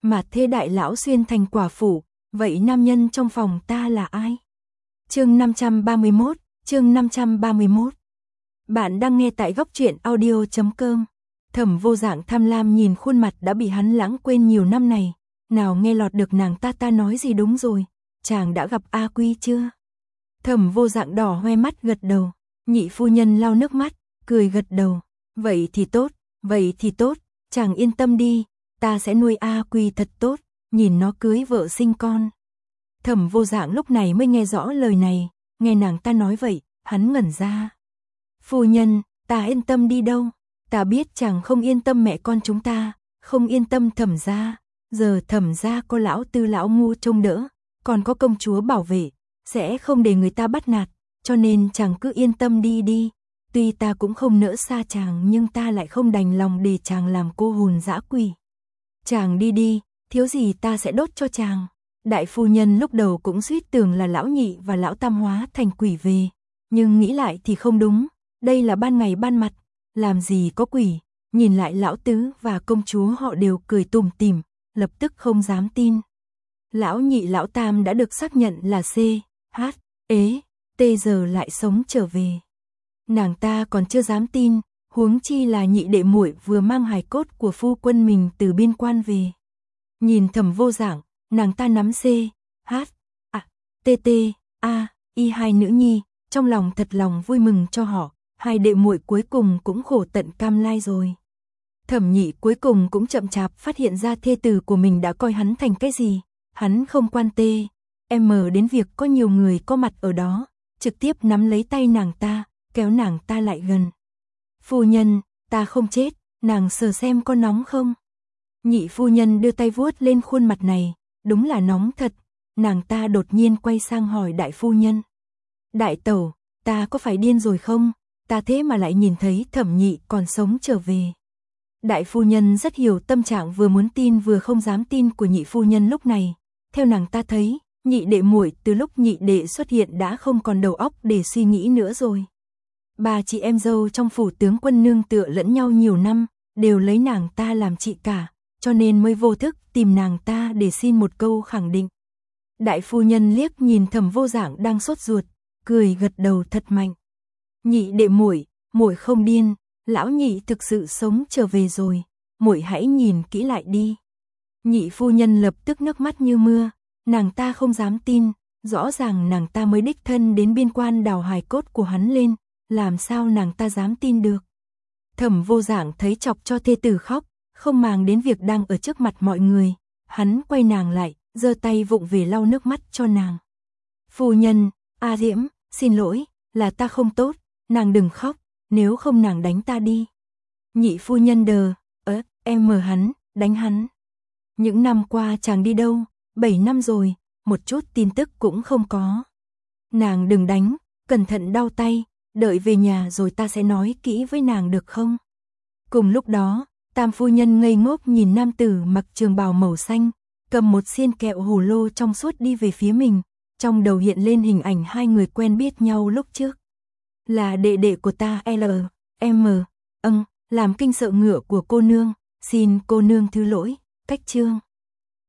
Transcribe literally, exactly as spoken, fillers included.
Mà thế đại lão xuyên thành quả phủ, vậy nam nhân trong phòng ta là ai? Chương năm trăm ba mươi mốt, chương năm trăm ba mươi mốt. Bạn đang nghe tại góc truyện audio chấm com. Thẩm Vô Dạng tham lam nhìn khuôn mặt đã bị hắn lãng quên nhiều năm này, nào nghe lọt được nàng ta ta nói gì đúng rồi, chàng đã gặp A Quy chưa? Thẩm Vô Dạng đỏ hoe mắt gật đầu, nhị phu nhân lau nước mắt, cười gật đầu, vậy thì tốt, vậy thì tốt, chàng yên tâm đi, ta sẽ nuôi A Quy thật tốt, nhìn nó cưới vợ sinh con. Thẩm Vô Dạng lúc này mới nghe rõ lời này, nghe nàng ta nói vậy, hắn ngẩn ra. Phu nhân, ta yên tâm đi đâu, ta biết chàng không yên tâm mẹ con chúng ta, không yên tâm Thẩm gia, giờ Thẩm gia có lão tư lão ngu trông đỡ, còn có công chúa bảo vệ, sẽ không để người ta bắt nạt, cho nên chàng cứ yên tâm đi đi. Tuy ta cũng không nỡ xa chàng nhưng ta lại không đành lòng để chàng làm cô hồn dã quỷ. Chàng đi đi, thiếu gì ta sẽ đốt cho chàng. Đại phu nhân lúc đầu cũng suýt tưởng là lão nhị và lão tam hóa thành quỷ về, nhưng nghĩ lại thì không đúng, đây là ban ngày ban mặt, làm gì có quỷ. Nhìn lại lão tứ và công chúa họ đều cười tủm tỉm, lập tức không dám tin. Lão nhị lão tam đã được xác nhận là C, H, ế, T giờ lại sống trở về. Nàng ta còn chưa dám tin, huống chi là nhị đệ muội vừa mang hài cốt của phu quân mình từ biên quan về. Nhìn Thẩm Vô Dạng, nàng ta nắm C, H, A, T T, A, Y hai nữ nhi, trong lòng thật lòng vui mừng cho họ, hai đệ muội cuối cùng cũng khổ tận cam lai rồi. Thẩm Nhị cuối cùng cũng chậm chạp phát hiện ra thê tử của mình đã coi hắn thành cái gì, hắn không quan tê, em mờ đến việc có nhiều người có mặt ở đó, trực tiếp nắm lấy tay nàng ta, kéo nàng ta lại gần. Phu nhân, ta không chết, nàng sờ xem có nóng không? Nhị phu nhân đưa tay vuốt lên khuôn mặt này, đúng là nóng thật, nàng ta đột nhiên quay sang hỏi đại phu nhân. Đại tẩu, ta có phải điên rồi không? Ta thế mà lại nhìn thấy Thẩm Nhị còn sống trở về. Đại phu nhân rất hiểu tâm trạng vừa muốn tin vừa không dám tin của nhị phu nhân lúc này. Theo nàng ta thấy, nhị đệ muội từ lúc nhị đệ xuất hiện đã không còn đầu óc để suy nghĩ nữa rồi. Ba chị em dâu trong phủ tướng quân nương tựa lẫn nhau nhiều năm, đều lấy nàng ta làm chị cả, cho nên mới vô thức tìm nàng ta để xin một câu khẳng định. Đại phu nhân liếc nhìn Thẩm Vô Dạng đang sốt ruột, cười gật đầu thật mạnh. Nhị đệ muội, muội không điên, lão nhị thực sự sống trở về rồi, muội hãy nhìn kỹ lại đi. Nhị phu nhân lập tức nước mắt như mưa, nàng ta không dám tin, rõ ràng nàng ta mới đích thân đến biên quan đào hài cốt của hắn lên, làm sao nàng ta dám tin được. Thẩm Vô Dạng thấy chọc cho thê tử khóc, không màng đến việc đang ở trước mặt mọi người, hắn quay nàng lại, giơ tay vụng về lau nước mắt cho nàng. Phu nhân, A Diễm, xin lỗi, là ta không tốt, nàng đừng khóc, nếu không nàng đánh ta đi. Nhị phu nhân đờ, ớ, em mờ hắn, đánh hắn. Những năm qua chàng đi đâu, bảy năm rồi, một chút tin tức cũng không có. Nàng đừng đánh, cẩn thận đau tay, đợi về nhà rồi ta sẽ nói kỹ với nàng được không? Cùng lúc đó, tam phu nhân ngây ngốc nhìn nam tử mặc trường bào màu xanh, cầm một xiên kẹo hồ lô trong suốt đi về phía mình, trong đầu hiện lên hình ảnh hai người quen biết nhau lúc trước. Là đệ đệ của ta L, M, âng, làm kinh sợ ngựa của cô nương, xin cô nương thứ lỗi, cách chương.